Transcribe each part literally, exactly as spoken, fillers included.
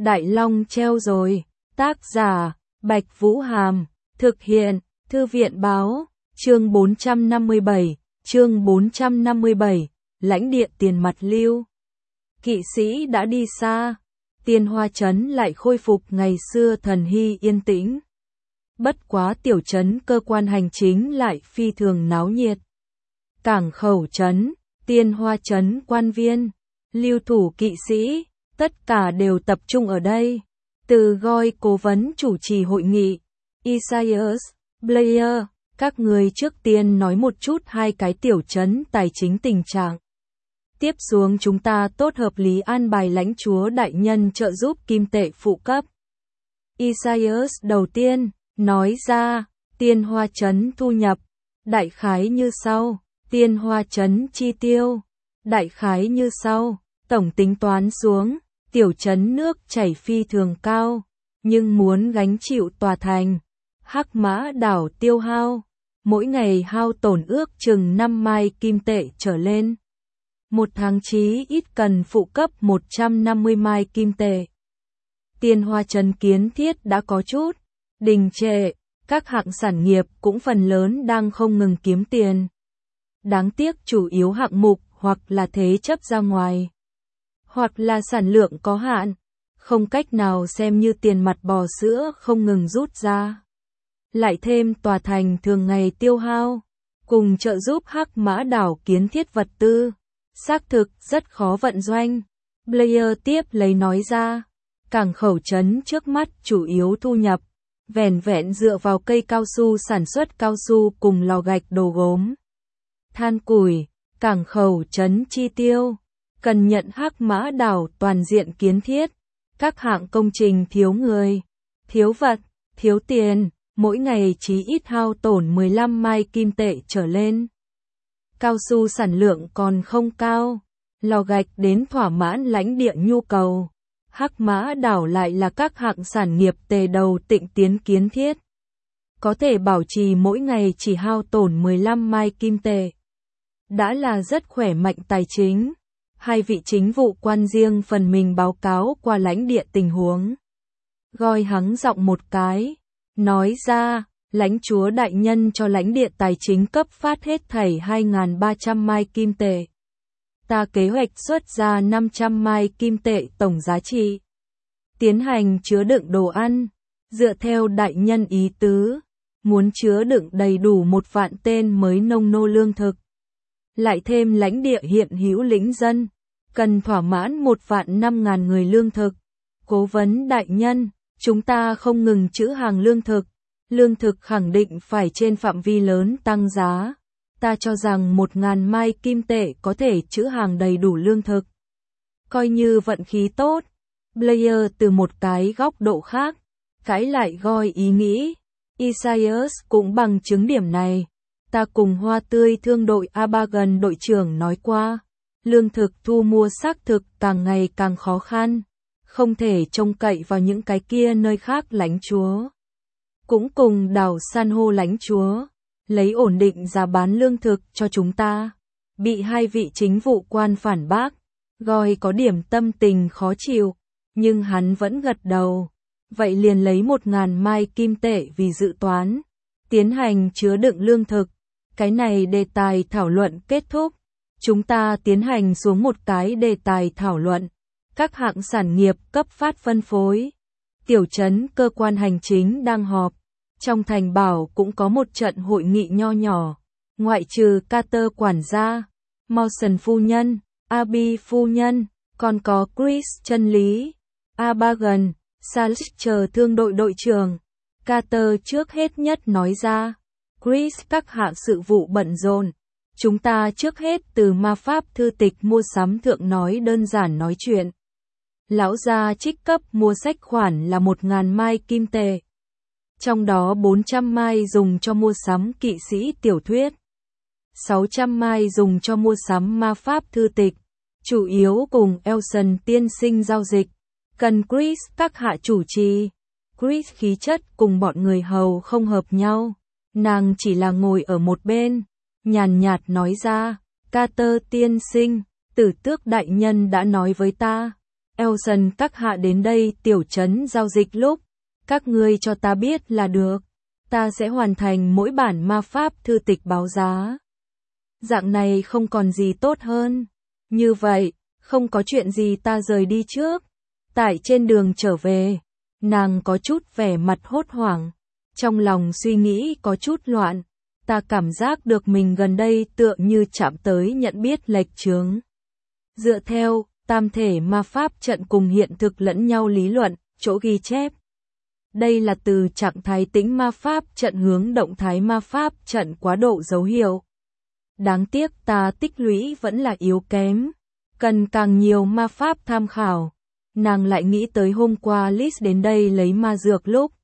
Đại Long treo rồi. Tác giả, Bạch Vũ Hàm. Thực hiện, Thư viện Báo. Chương bốn trăm năm mươi bảy. Chương bốn trăm năm mươi bảy. Lãnh địa tiền mặt lưu. Kỵ sĩ đã đi xa. Tiên Hoa Trấn lại khôi phục ngày xưa thần hy yên tĩnh. Bất quá tiểu trấn cơ quan hành chính lại phi thường náo nhiệt. Cảng khẩu trấn, Tiên Hoa Trấn quan viên, lưu thủ kỵ sĩ, tất cả đều tập trung ở đây. Từ Goi cố vấn chủ trì hội nghị. Isaias, Blair, các người trước tiên nói một chút hai cái tiểu trấn tài chính tình trạng. Tiếp xuống chúng ta tốt hợp lý an bài lãnh chúa đại nhân trợ giúp kim tệ phụ cấp. Isaias đầu tiên, nói ra, Tiên Hoa Trấn thu nhập, đại khái như sau, Tiên Hoa Trấn chi tiêu, đại khái như sau, tổng tính toán xuống, tiểu trấn nước chảy phi thường cao, nhưng muốn gánh chịu tòa thành, Hắc Mã đảo tiêu hao, mỗi ngày hao tổn ước chừng năm mai kim tệ trở lên. Một tháng chí ít cần phụ cấp một trăm năm mươi mai kim tệ. Tiên Hoa Trấn kiến thiết đã có chút đình trệ, các hạng sản nghiệp cũng phần lớn đang không ngừng kiếm tiền. Đáng tiếc chủ yếu hạng mục hoặc là thế chấp ra ngoài, hoặc là sản lượng có hạn, không cách nào xem như tiền mặt bò sữa không ngừng rút ra. Lại thêm tòa thành thường ngày tiêu hao, cùng trợ giúp Hắc Mã đảo kiến thiết vật tư, xác thực rất khó vận doanh. Blair tiếp lấy nói ra, cảng khẩu trấn trước mắt chủ yếu thu nhập, vẻn vẹn dựa vào cây cao su sản xuất cao su cùng lò gạch đồ gốm. Than củi, cảng khẩu trấn chi tiêu, cần nhận Hắc Mã đảo toàn diện kiến thiết, các hạng công trình thiếu người, thiếu vật, thiếu tiền, mỗi ngày chí ít hao tổn mười lăm mai kim tệ trở lên. Cao su sản lượng còn không cao, lò gạch đến thỏa mãn lãnh địa nhu cầu. Hắc Mã đảo lại là các hạng sản nghiệp tề đầu tịnh tiến kiến thiết. Có thể bảo trì mỗi ngày chỉ hao tổn mười lăm mai kim tệ. Đã là rất khỏe mạnh tài chính. Hai vị chính vụ quan riêng phần mình báo cáo qua lãnh địa tình huống. Goi hắng giọng một cái, nói ra, lãnh chúa đại nhân cho lãnh địa tài chính cấp phát hết thảy hai nghìn ba trăm mai kim tệ. Ta kế hoạch xuất ra năm trăm mai kim tệ tổng giá trị. Tiến hành chứa đựng đồ ăn, dựa theo đại nhân ý tứ, muốn chứa đựng đầy đủ một vạn tên mới nông nô lương thực. Lại thêm lãnh địa hiện hữu lĩnh dân, cần thỏa mãn một vạn năm ngàn người lương thực. Cố vấn đại nhân, chúng ta không ngừng trữ hàng lương thực, lương thực khẳng định phải trên phạm vi lớn tăng giá. Ta cho rằng một ngàn mai kim tệ có thể trữ hàng đầy đủ lương thực. Coi như vận khí tốt. Blair từ một cái góc độ khác, cãi lại Goi ý nghĩ. Isaias cũng bằng chứng điểm này. Ta cùng Hoa Tươi thương đội Abagan đội trưởng nói qua, lương thực thu mua xác thực càng ngày càng khó khăn, không thể trông cậy vào những cái kia nơi khác lãnh chúa. Cũng cùng đảo san hô lãnh chúa, lấy ổn định giá bán lương thực cho chúng ta. Bị hai vị chính vụ quan phản bác, Goi có điểm tâm tình khó chịu, nhưng hắn vẫn gật đầu. Vậy liền lấy một ngàn mai kim tệ vì dự toán, tiến hành chứa đựng lương thực. Cái này đề tài thảo luận kết thúc. Chúng ta tiến hành xuống một cái đề tài thảo luận. Các hạng sản nghiệp cấp phát phân phối. Tiểu trấn cơ quan hành chính đang họp. Trong thành bảo cũng có một trận hội nghị nho nhỏ. Ngoại trừ Carter quản gia, Mawson phu nhân, Abby phu nhân, còn có Chris chân lý, Abagan, Salish chờ thương đội đội trưởng. Carter trước hết nhất nói ra. Chris, các hạng sự vụ bận rộn. Chúng ta trước hết từ ma pháp thư tịch mua sắm thượng nói đơn giản nói chuyện. Lão gia trích cấp mua sách khoản là một ngàn mai kim tệ. Trong đó bốn trăm mai dùng cho mua sắm kỵ sĩ tiểu thuyết. sáu trăm mai dùng cho mua sắm ma pháp thư tịch. Chủ yếu cùng Elson tiên sinh giao dịch. Cần Chris các hạ chủ trì. Chris khí chất cùng bọn người hầu không hợp nhau. Nàng chỉ là ngồi ở một bên, nhàn nhạt nói ra, Carter tiên sinh, Tử Tước đại nhân đã nói với ta, Elson các hạ đến đây tiểu trấn giao dịch lúc, các ngươi cho ta biết là được. Ta sẽ hoàn thành mỗi bản ma pháp thư tịch báo giá. Dạng này không còn gì tốt hơn. Như vậy, không có chuyện gì ta rời đi trước. Tại trên đường trở về, nàng có chút vẻ mặt hốt hoảng. Trong lòng suy nghĩ có chút loạn. Ta cảm giác được mình gần đây tựa như chạm tới nhận biết lệch chướng. Dựa theo tam thể ma pháp trận cùng hiện thực lẫn nhau lý luận, chỗ ghi chép. Đây là từ trạng thái tĩnh ma pháp trận hướng động thái ma pháp trận quá độ dấu hiệu. Đáng tiếc ta tích lũy vẫn là yếu kém. Cần càng nhiều ma pháp tham khảo. Nàng lại nghĩ tới hôm qua Liz đến đây lấy ma dược lúc.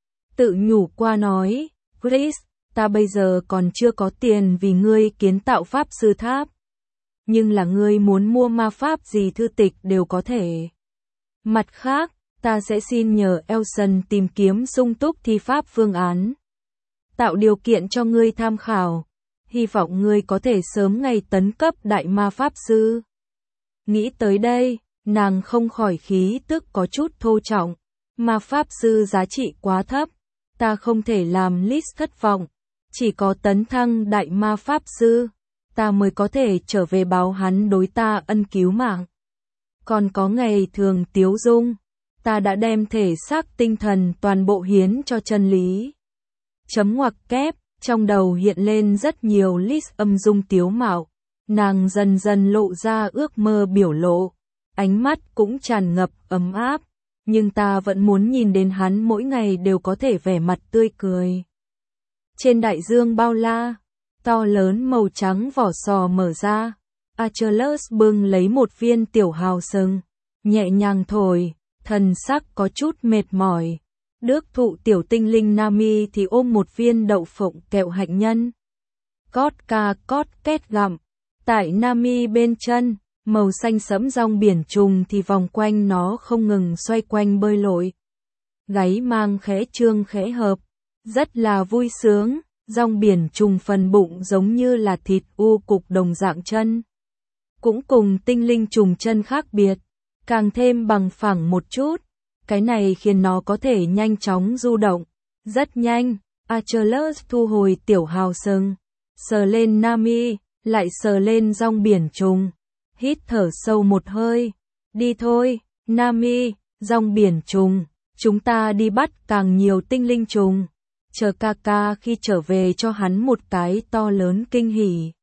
Tự nhủ qua nói, Chris, ta bây giờ còn chưa có tiền vì ngươi kiến tạo pháp sư tháp. Nhưng là ngươi muốn mua ma pháp gì thư tịch đều có thể. Mặt khác, ta sẽ xin nhờ Elson tìm kiếm sung túc thi pháp phương án. Tạo điều kiện cho ngươi tham khảo. Hy vọng ngươi có thể sớm ngày tấn cấp đại ma pháp sư. Nghĩ tới đây, nàng không khỏi khí tức có chút thô trọng. Ma pháp sư giá trị quá thấp. Ta không thể làm Liz thất vọng. Chỉ có tấn thăng đại ma pháp sư, ta mới có thể trở về báo hắn đối ta ân cứu mạng. Còn có ngày thường tiếu dung, ta đã đem thể xác tinh thần toàn bộ hiến cho chân lý. Chấm ngoặc kép, trong đầu hiện lên rất nhiều list âm dung tiếu mạo. Nàng dần dần lộ ra ước mơ biểu lộ. Ánh mắt cũng tràn ngập ấm áp. Nhưng ta vẫn muốn nhìn đến hắn mỗi ngày đều có thể vẻ mặt tươi cười. Trên đại dương bao la, to lớn màu trắng vỏ sò mở ra. Achilles bưng lấy một viên tiểu hào sừng, nhẹ nhàng thổi, thần sắc có chút mệt mỏi. Đước thụ tiểu tinh linh Nami thì ôm một viên đậu phộng kẹo hạnh nhân. Cót ca cót két gặm. Tại Nami bên chân, màu xanh sẫm rong biển trùng thì vòng quanh nó không ngừng xoay quanh bơi lội. Gáy mang khẽ trương khẽ hợp. Rất là vui sướng, rong biển trùng phần bụng giống như là thịt u cục đồng dạng chân. Cũng cùng tinh linh trùng chân khác biệt, càng thêm bằng phẳng một chút. Cái này khiến nó có thể nhanh chóng du động. Rất nhanh, Achilles thu hồi tiểu hào sừng, sờ lên Nami, lại sờ lên rong biển trùng. Hít thở sâu một hơi. Đi thôi, Nami, rong biển trùng, chúng ta đi bắt càng nhiều tinh linh trùng. Chờ ca ca khi trở về cho hắn một cái to lớn kinh hỉ.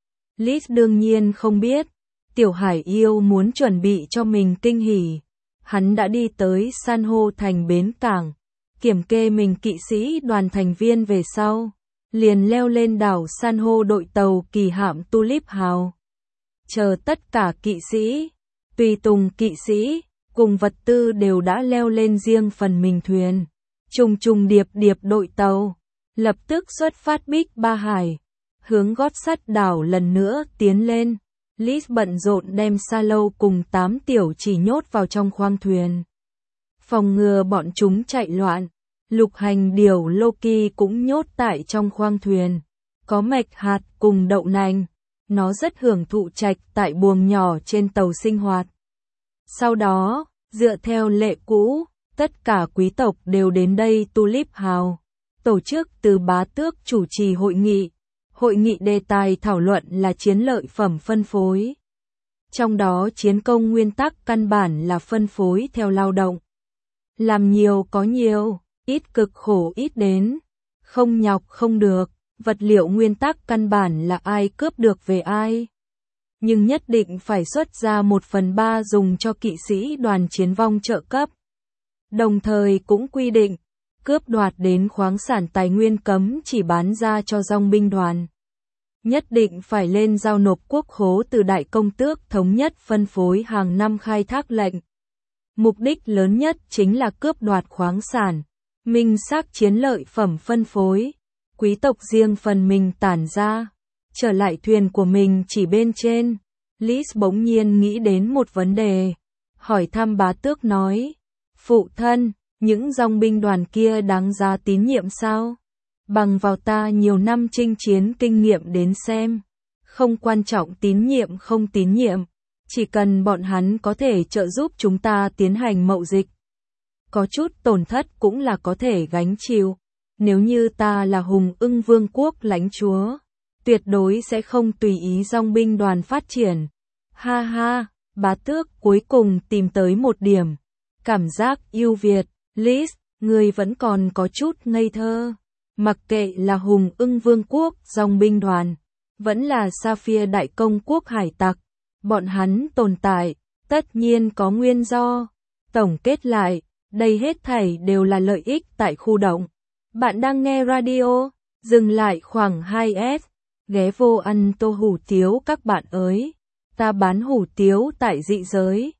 Liz đương nhiên không biết, tiểu hải yêu muốn chuẩn bị cho mình kinh hỉ. Hắn đã đi tới san hô thành bến cảng, kiểm kê mình kỵ sĩ đoàn thành viên về sau, liền leo lên đảo san hô đội tàu kỳ hạm Tulip Hào. Chờ tất cả kỵ sĩ, tùy tùng kỵ sĩ, cùng vật tư đều đã leo lên riêng phần mình thuyền. Trùng trùng điệp điệp đội tàu, lập tức xuất phát Bích Ba Hải, hướng gót sắt đảo lần nữa tiến lên. Liz bận rộn đem Sa Lâu cùng tám tiểu chỉ nhốt vào trong khoang thuyền. Phòng ngừa bọn chúng chạy loạn, lục hành điểu Loki cũng nhốt tại trong khoang thuyền. Có mạch hạt cùng đậu nành, nó rất hưởng thụ trạch tại buồng nhỏ trên tàu sinh hoạt. Sau đó, dựa theo lệ cũ, tất cả quý tộc đều đến đây Tulip Hào, tổ chức từ bá tước chủ trì hội nghị. Hội nghị đề tài thảo luận là chiến lợi phẩm phân phối. Trong đó chiến công nguyên tắc căn bản là phân phối theo lao động. Làm nhiều có nhiều, ít cực khổ ít đến, không nhọc không được, vật liệu nguyên tắc căn bản là ai cướp được về ai. Nhưng nhất định phải xuất ra một phần ba dùng cho kỵ sĩ đoàn chiến vong trợ cấp. Đồng thời cũng quy định, cướp đoạt đến khoáng sản tài nguyên cấm chỉ bán ra cho dòng binh đoàn. Nhất định phải lên giao nộp quốc khố từ đại công tước thống nhất phân phối hàng năm khai thác lệnh. Mục đích lớn nhất chính là cướp đoạt khoáng sản, minh xác chiến lợi phẩm phân phối, quý tộc riêng phần mình tản ra, trở lại thuyền của mình chỉ bên trên. Liz bỗng nhiên nghĩ đến một vấn đề, hỏi thăm bá tước nói, phụ thân, những dòng binh đoàn kia đáng giá tín nhiệm sao? Bằng vào ta nhiều năm chinh chiến kinh nghiệm đến xem, không quan trọng tín nhiệm không tín nhiệm, Chỉ cần bọn hắn có thể trợ giúp chúng ta tiến hành mậu dịch. Có chút tổn thất cũng là có thể gánh chịu. Nếu như ta là Hùng Ưng Vương quốc lãnh chúa, tuyệt đối sẽ không tùy ý dòng binh đoàn phát triển. Ha ha, bá tước cuối cùng tìm tới một điểm. Cảm giác ưu việt, Liz, người vẫn còn có chút ngây thơ. Mặc kệ là Hùng Ưng Vương quốc dòng binh đoàn, vẫn là Sapphire Đại Công quốc hải tặc, bọn hắn tồn tại, tất nhiên có nguyên do. Tổng kết lại, đây hết thảy đều là lợi ích tại khu động. Bạn đang nghe radio, dừng lại khoảng hai phút, ghé vô ăn tô hủ tiếu các bạn ơi. Ta bán hủ tiếu tại dị giới.